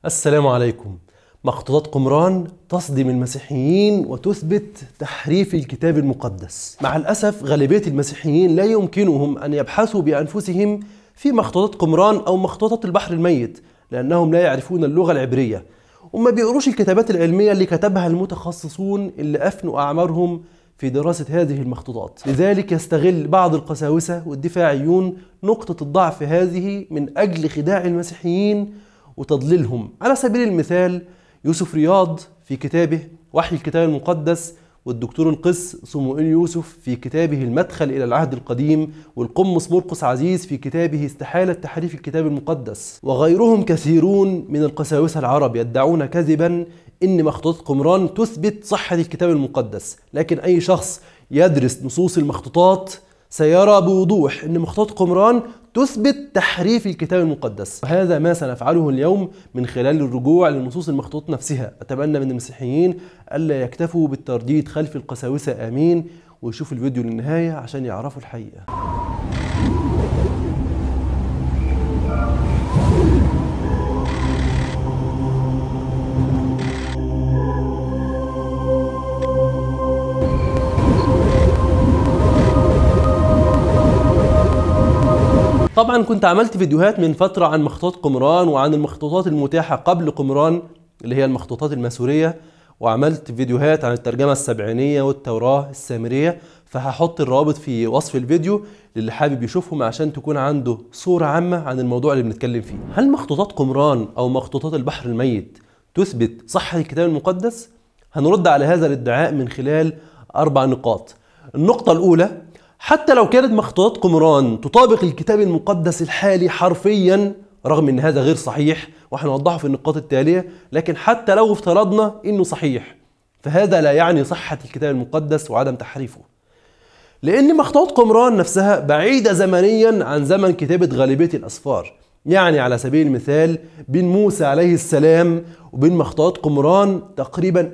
السلام عليكم. مخطوطات قمران تصدم المسيحيين وتثبت تحريف الكتاب المقدس. مع الأسف غالبية المسيحيين لا يمكنهم أن يبحثوا بأنفسهم في مخطوطات قمران أو مخطوطات البحر الميت، لأنهم لا يعرفون اللغة العبرية وما بيقروش الكتابات العلمية اللي كتبها المتخصصون اللي أفنوا أعمارهم في دراسة هذه المخطوطات. لذلك يستغل بعض القساوسة والدفاعيون نقطة الضعف هذه من أجل خداع المسيحيين وتضليلهم. على سبيل المثال يوسف رياض في كتابه وحي الكتاب المقدس، والدكتور القس صموئيل يوسف في كتابه المدخل إلى العهد القديم، والقمص مرقس عزيز في كتابه استحالة تحريف الكتاب المقدس، وغيرهم كثيرون من القساوسة العرب يدعون كذبا إن مخطوطات قمران تثبت صحة الكتاب المقدس. لكن أي شخص يدرس نصوص المخطوطات سيرى بوضوح أن مخطوطات قمران تثبت تحريف الكتاب المقدس، وهذا ما سنفعله اليوم من خلال الرجوع لنصوص المخطوطات نفسها. أتمنى من المسيحيين ألا يكتفوا بالترديد خلف القساوسة، آمين، ويشوفوا الفيديو للنهاية عشان يعرفوا الحقيقة. طبعا كنت عملت فيديوهات من فترة عن مخطوطات قمران وعن المخطوطات المتاحة قبل قمران اللي هي المخطوطات الماسورية، وعملت فيديوهات عن الترجمة السبعينية والتوراة السامرية، فهحط الروابط في وصف الفيديو للي حابب يشوفهم عشان تكون عنده صورة عامة عن الموضوع اللي بنتكلم فيه. هل مخطوطات قمران أو مخطوطات البحر الميت تثبت صحة الكتاب المقدس؟ هنرد على هذا الادعاء من خلال 4 نقاط. النقطة الأولى: حتى لو كانت مخطوطات قمران تطابق الكتاب المقدس الحالي حرفيا، رغم ان هذا غير صحيح وهنوضحه في النقاط التالية، لكن حتى لو افترضنا انه صحيح فهذا لا يعني صحة الكتاب المقدس وعدم تحريفه، لان مخطوطات قمران نفسها بعيدة زمنيا عن زمن كتابة غالبية الأسفار. يعني على سبيل المثال بين موسى عليه السلام وبين مخطوطات قمران تقريبا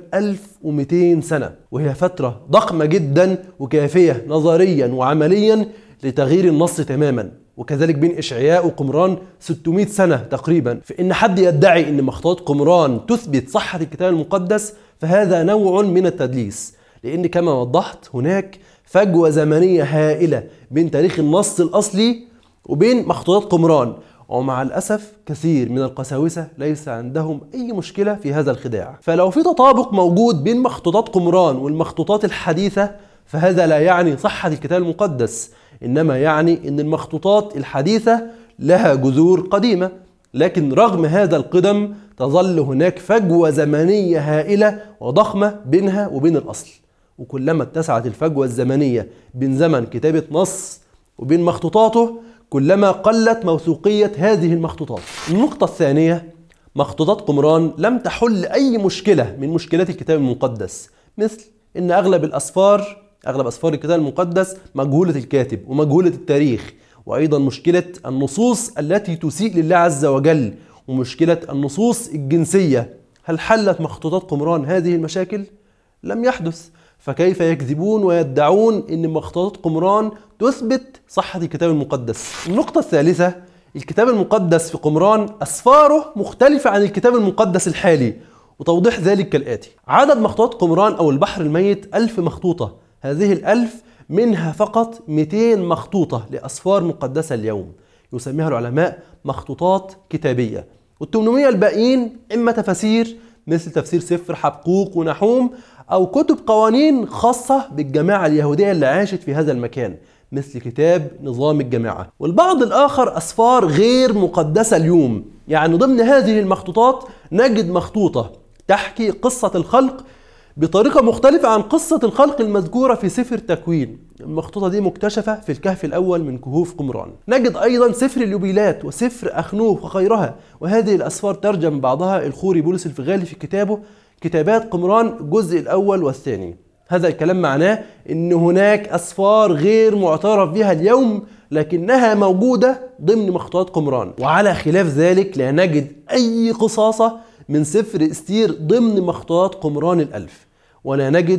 1200 سنة، وهي فترة ضخمة جدا وكافية نظريا وعمليا لتغيير النص تماما. وكذلك بين إشعياء وقمران 600 سنة تقريبا. فإن حد يدعي أن مخطوطات قمران تثبت صحة الكتاب المقدس فهذا نوع من التدليس، لأن كما وضحت هناك فجوة زمنية هائلة بين تاريخ النص الأصلي وبين مخطوطات قمران. ومع الأسف كثير من القساوسة ليس عندهم أي مشكلة في هذا الخداع. فلو في تطابق موجود بين مخطوطات قمران والمخطوطات الحديثة فهذا لا يعني صحة الكتاب المقدس، إنما يعني أن المخطوطات الحديثة لها جذور قديمة، لكن رغم هذا القدم تظل هناك فجوة زمنية هائلة وضخمة بينها وبين الأصل. وكلما اتسعت الفجوة الزمنية بين زمن كتابة نص وبين مخطوطاته كلما قلت موثوقية هذه المخطوطات. النقطة الثانية: مخطوطات قمران لم تحل أي مشكلة من مشكلات الكتاب المقدس، مثل أن أغلب أسفار الكتاب المقدس مجهولة الكاتب ومجهولة التاريخ، وأيضا مشكلة النصوص التي تسيء لله عز وجل، ومشكلة النصوص الجنسية. هل حلت مخطوطات قمران هذه المشاكل؟ لم يحدث. فكيف يكذبون ويدعون أن مخطوطات قمران تثبت صحة الكتاب المقدس؟ النقطة الثالثة: الكتاب المقدس في قمران أسفاره مختلفة عن الكتاب المقدس الحالي، وتوضيح ذلك كالآتي: عدد مخطوطات قمران أو البحر الميت 1000 مخطوطة. هذه 1000 منها فقط 200 مخطوطة لأسفار مقدسة اليوم، يسميها العلماء مخطوطات كتابية، وال800 الباقيين إما تفاسير مثل تفسير سفر حبقوق ونحوم، أو كتب قوانين خاصة بالجماعة اليهودية اللي عاشت في هذا المكان مثل كتاب نظام الجماعة. والبعض الآخر أسفار غير مقدسة اليوم. يعني ضمن هذه المخطوطات نجد مخطوطة تحكي قصة الخلق بطريقة مختلفة عن قصة الخلق المذكورة في سفر تكوين. المخطوطة دي مكتشفة في الكهف الأول من كهوف قمران. نجد أيضا سفر اليوبيلات وسفر أخنوخ وغيرها، وهذه الأسفار ترجم بعضها الخوري بولس الفغالي في كتابه كتابات قمران الجزء الأول والثاني. هذا الكلام معناه أن هناك أسفار غير معترف بها اليوم لكنها موجودة ضمن مخطوطات قمران. وعلى خلاف ذلك لا نجد أي قصاصة من سفر استير ضمن مخطوطات قمران 1000، ولا نجد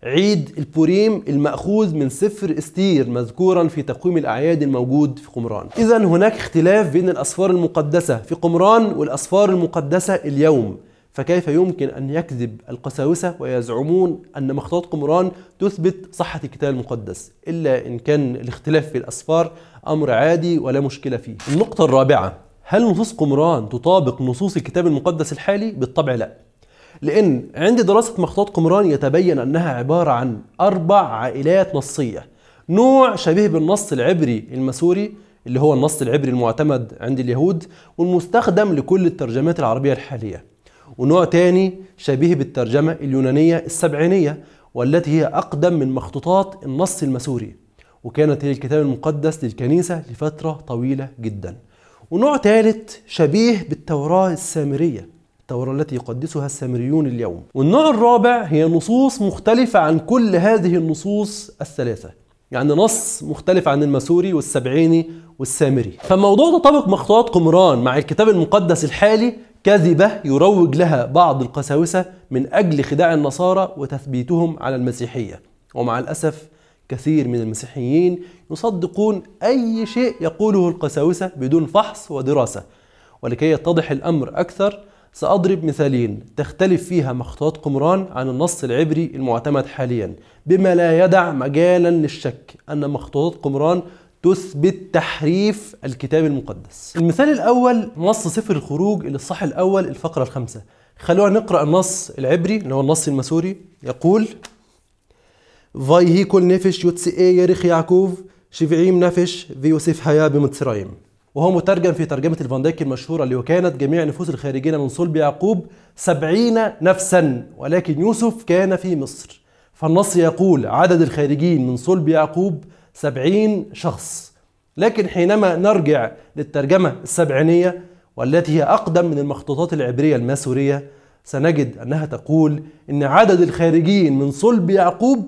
عيد البوريم المأخوذ من سفر استير مذكورا في تقويم الأعياد الموجود في قمران. إذا هناك اختلاف بين الأسفار المقدسة في قمران والأسفار المقدسة اليوم، فكيف يمكن أن يكذب القساوسة ويزعمون أن مخطوطات قمران تثبت صحة الكتاب المقدس، إلا إن كان الاختلاف في الأسفار أمر عادي ولا مشكلة فيه. النقطة الرابعة، هل نصوص قمران تطابق نصوص الكتاب المقدس الحالي؟ بالطبع لا، لأن عند دراسة مخطوطات قمران يتبين أنها عبارة عن 4 عائلات نصية. نوع شبيه بالنص العبري المسوري اللي هو النص العبري المعتمد عند اليهود والمستخدم لكل الترجمات العربية الحالية، ونوع تاني شبيه بالترجمة اليونانية السبعينية والتي هي أقدم من مخطوطات النص المسوري، وكانت هي الكتاب المقدس للكنيسة لفترة طويلة جدا. ونوع ثالث شبيه بالتوراة السامرية، التوراة التي يقدسها السامريون اليوم. والنوع الرابع هي نصوص مختلفة عن كل هذه النصوص الثلاثة، يعني نص مختلف عن المسوري والسبعيني والسامري. فموضوع تطابق مخطوطات قمران مع الكتاب المقدس الحالي كذبة يروج لها بعض القساوسة من أجل خداع النصارى وتثبيتهم على المسيحية، ومع الأسف كثير من المسيحيين يصدقون أي شيء يقوله القساوسة بدون فحص ودراسة. ولكي يتضح الأمر أكثر سأضرب مثالين تختلف فيها مخطوطات قمران عن النص العبري المعتمد حاليا، بما لا يدع مجالا للشك أن مخطوطات قمران تثبت تحريف الكتاب المقدس. المثال الأول نص سفر الخروج الإصحاح الأول الفقرة 5. خلونا نقرأ النص العبري اللي هو النص المسوري. يقول: ויהי כל נפש יוצאי ירך יעקב 70 نفش ויוסף היה במצרים. وهو مترجم في ترجمة الفان دايك المشهورة اللي وكانت جميع نفوس الخارجين من صلب يعقوب 70 نفسا، ولكن يوسف كان في مصر. فالنص يقول عدد الخارجين من صلب يعقوب 70 شخص، لكن حينما نرجع للترجمة السبعينية والتي هي أقدم من المخطوطات العبرية الماسورية سنجد أنها تقول إن عدد الخارجين من صلب يعقوب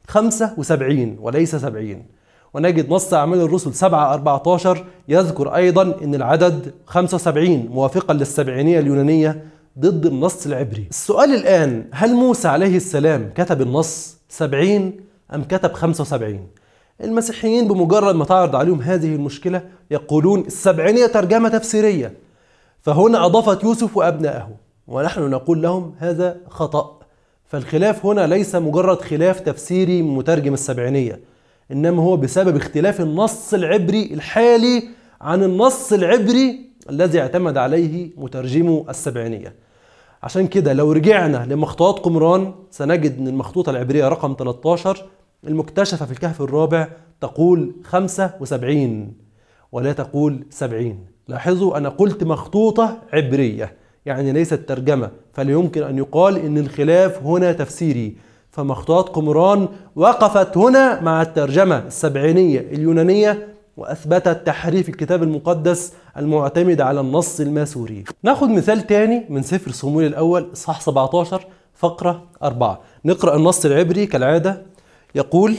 75 وليس 70. ونجد نص أعمال الرسل 7:14 يذكر أيضا أن العدد 75 موافقا للسبعينية اليونانية ضد النص العبري. السؤال الآن، هل موسى عليه السلام كتب النص 70 أم كتب 75؟ المسيحيين بمجرد ما تعرض عليهم هذه المشكلة يقولون السبعينية ترجمة تفسيرية، فهنا أضافت يوسف وأبنائه، ونحن نقول لهم هذا خطأ. فالخلاف هنا ليس مجرد خلاف تفسيري من مترجم السبعينية، إنما هو بسبب اختلاف النص العبري الحالي عن النص العبري الذي اعتمد عليه مترجمو السبعينية. عشان كده لو رجعنا لمخطوطات قمران سنجد أن المخطوطة العبرية رقم 13 المكتشفة في الكهف الرابع تقول 75 ولا تقول 70. لاحظوا أنا قلت مخطوطة عبرية يعني ليست ترجمة، فلا يمكن أن يقال أن الخلاف هنا تفسيري. فمخطوطات قمران وقفت هنا مع الترجمة السبعينية اليونانية وأثبتت تحريف الكتاب المقدس المعتمد على النص الماسوري. ناخد مثال تاني من سفر صموئيل الأول إصحاح 17 فقرة 4. نقرأ النص العبري كالعادة. يقول: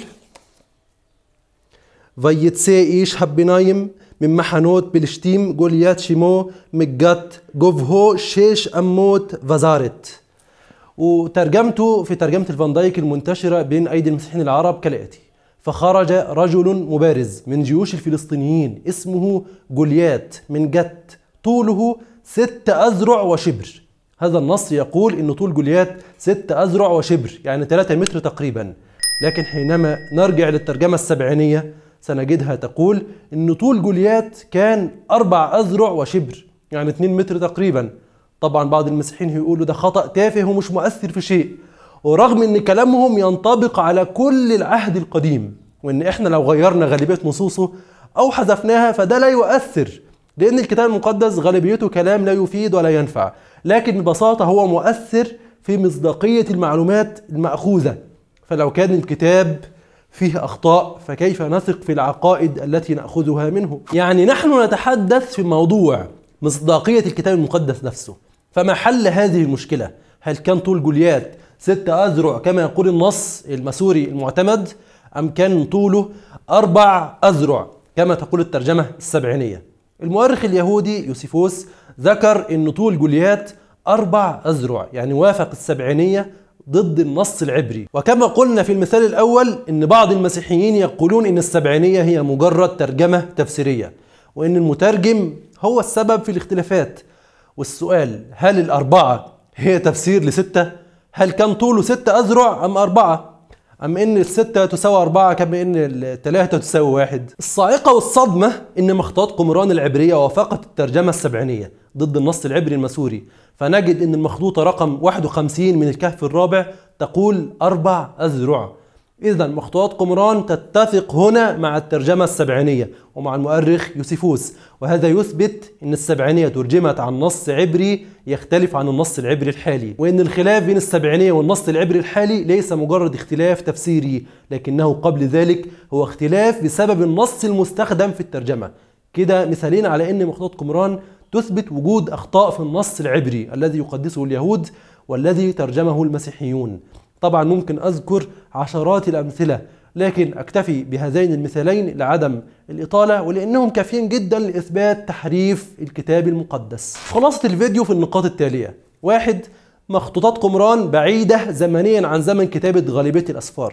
ויצא איש הביניים ממחנות פלשתים גוליית שמו מגת גובהו 6 أمות וזרת. وترجمته في ترجمة الفان دايك المنتشرة بين أيدي المسيحيين العرب كالآتي: فخرج رجل مبارز من جيوش الفلسطينيين اسمه جوليات من جت طوله 6 أذرع وشبر. هذا النص يقول إن طول جوليات 6 أذرع وشبر يعني 3 متر تقريبا، لكن حينما نرجع للترجمة السبعينية سنجدها تقول إن طول جوليات كان 4 أذرع وشبر يعني 2 متر تقريبا. طبعا بعض المسيحيين يقولوا ده خطأ تافه ومش مؤثر في شيء، ورغم ان كلامهم ينطبق على كل العهد القديم، وان احنا لو غيرنا غالبية نصوصه او حذفناها فده لا يؤثر، لان الكتاب المقدس غالبيته كلام لا يفيد ولا ينفع، لكن ببساطة هو مؤثر في مصداقية المعلومات المأخوذة. فلو كان الكتاب فيه أخطاء فكيف نثق في العقائد التي نأخذها منه؟ يعني نحن نتحدث في موضوع مصداقية الكتاب المقدس نفسه. فما حل هذه المشكلة؟ هل كان طول جوليات 6 أذرع كما يقول النص الماسوري المعتمد، أم كان طوله 4 أذرع كما تقول الترجمة السبعينية؟ المؤرخ اليهودي يوسيفوس ذكر أن طول جوليات 4 أذرع يعني وافق السبعينية ضد النص العبري. وكما قلنا في المثال الأول إن بعض المسيحيين يقولون إن السبعينية هي مجرد ترجمة تفسيرية، وإن المترجم هو السبب في الاختلافات. والسؤال، هل الأربعة هي تفسير ل6؟ هل كان طوله 6 أذرع أم 4؟ أم إن 6 تساوي 4 كما إن 3 تساوي 1؟ الصاعقة والصدمة إن مخطوطات قمران العبرية وافقت الترجمة السبعينية ضد النص العبري المسوري، فنجد إن المخطوطة رقم 51 من الكهف الرابع تقول 4 أذرع. إذا مخطوطات قمران تتفق هنا مع الترجمة السبعينية ومع المؤرخ يوسيفوس، وهذا يثبت أن السبعينية ترجمت عن نص عبري يختلف عن النص العبري الحالي، وأن الخلاف بين السبعينية والنص العبري الحالي ليس مجرد اختلاف تفسيري، لكنه قبل ذلك هو اختلاف بسبب النص المستخدم في الترجمة. كده مثالين على أن مخطوطات قمران تثبت وجود أخطاء في النص العبري الذي يقدسه اليهود والذي ترجمه المسيحيون. طبعا ممكن أذكر عشرات الأمثلة، لكن أكتفي بهذين المثالين لعدم الإطالة ولأنهم كافيين جدا لإثبات تحريف الكتاب المقدس. خلاصة الفيديو في النقاط التالية: 1. مخطوطات قمران بعيدة زمنيا عن زمن كتابة غالبية الأسفار.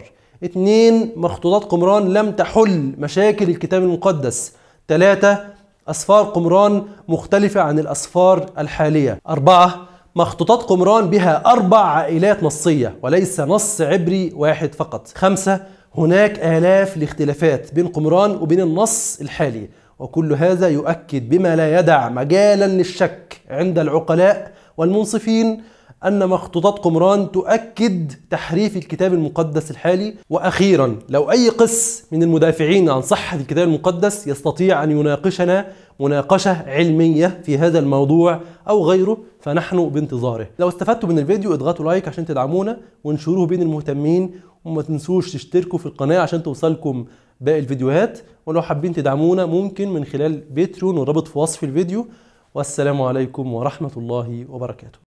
2. مخطوطات قمران لم تحل مشاكل الكتاب المقدس. 3. أسفار قمران مختلفة عن الأسفار الحالية. 4. مخطوطات قمران بها 4 عائلات نصية وليس نص عبري واحد فقط. 5. هناك آلاف الاختلافات بين قمران وبين النص الحالي، وكل هذا يؤكد بما لا يدع مجالا للشك عند العقلاء والمنصفين أن مخطوطات قمران تؤكد تحريف الكتاب المقدس الحالي. وأخيرا، لو أي قس من المدافعين عن صحة الكتاب المقدس يستطيع أن يناقشنا مناقشة علمية في هذا الموضوع أو غيره فنحن بانتظاره. لو استفدتوا من الفيديو اضغطوا لايك عشان تدعمونا وانشروه بين المهتمين، وما تنسوش تشتركوا في القناة عشان توصلكم باقي الفيديوهات، ولو حابين تدعمونا ممكن من خلال باتريون والرابط في وصف الفيديو. والسلام عليكم ورحمة الله وبركاته.